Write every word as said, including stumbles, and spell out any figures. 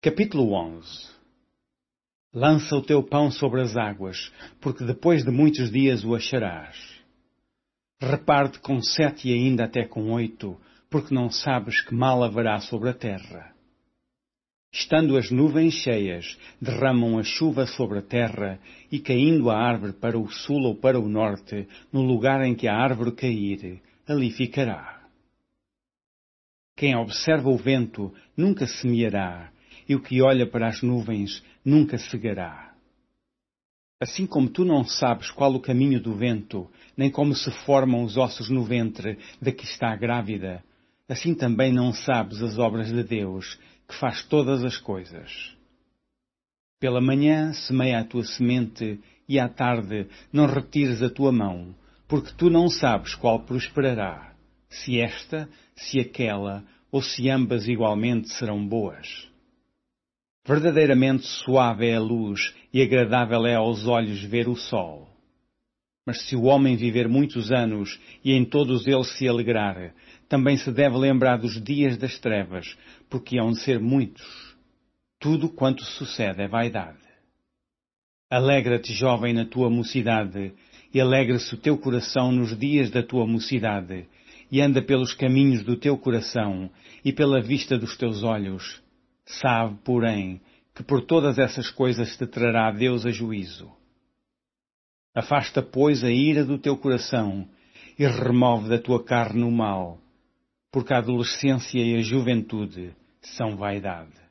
Capítulo onze. Lança o teu pão sobre as águas, porque depois de muitos dias o acharás. Reparte com sete e ainda até com oito, porque não sabes que mal haverá sobre a terra. Estando as nuvens cheias, derramam a chuva sobre a terra, e caindo a árvore para o sul ou para o norte, no lugar em que a árvore cair, ali ficará. Quem observa o vento nunca semeará, e o que olha para as nuvens nunca cegará. Assim como tu não sabes qual o caminho do vento, nem como se formam os ossos no ventre da que está grávida, assim também não sabes as obras de Deus, que faz todas as coisas. Pela manhã semeia a tua semente, e à tarde não retires a tua mão, porque tu não sabes qual prosperará, se esta, se aquela, ou se ambas igualmente serão boas. Verdadeiramente suave é a luz e agradável é aos olhos ver o sol. Mas se o homem viver muitos anos e em todos eles se alegrar, também se deve lembrar dos dias das trevas, porque hão de ser muitos. Tudo quanto sucede é vaidade. Alegra-te, jovem, na tua mocidade, e alegre-se o teu coração nos dias da tua mocidade, e anda pelos caminhos do teu coração e pela vista dos teus olhos. Sabe, porém, que por todas essas coisas te trará Deus a juízo. Afasta, pois, a ira do teu coração e remove da tua carne o mal, porque a adolescência e a juventude são vaidade.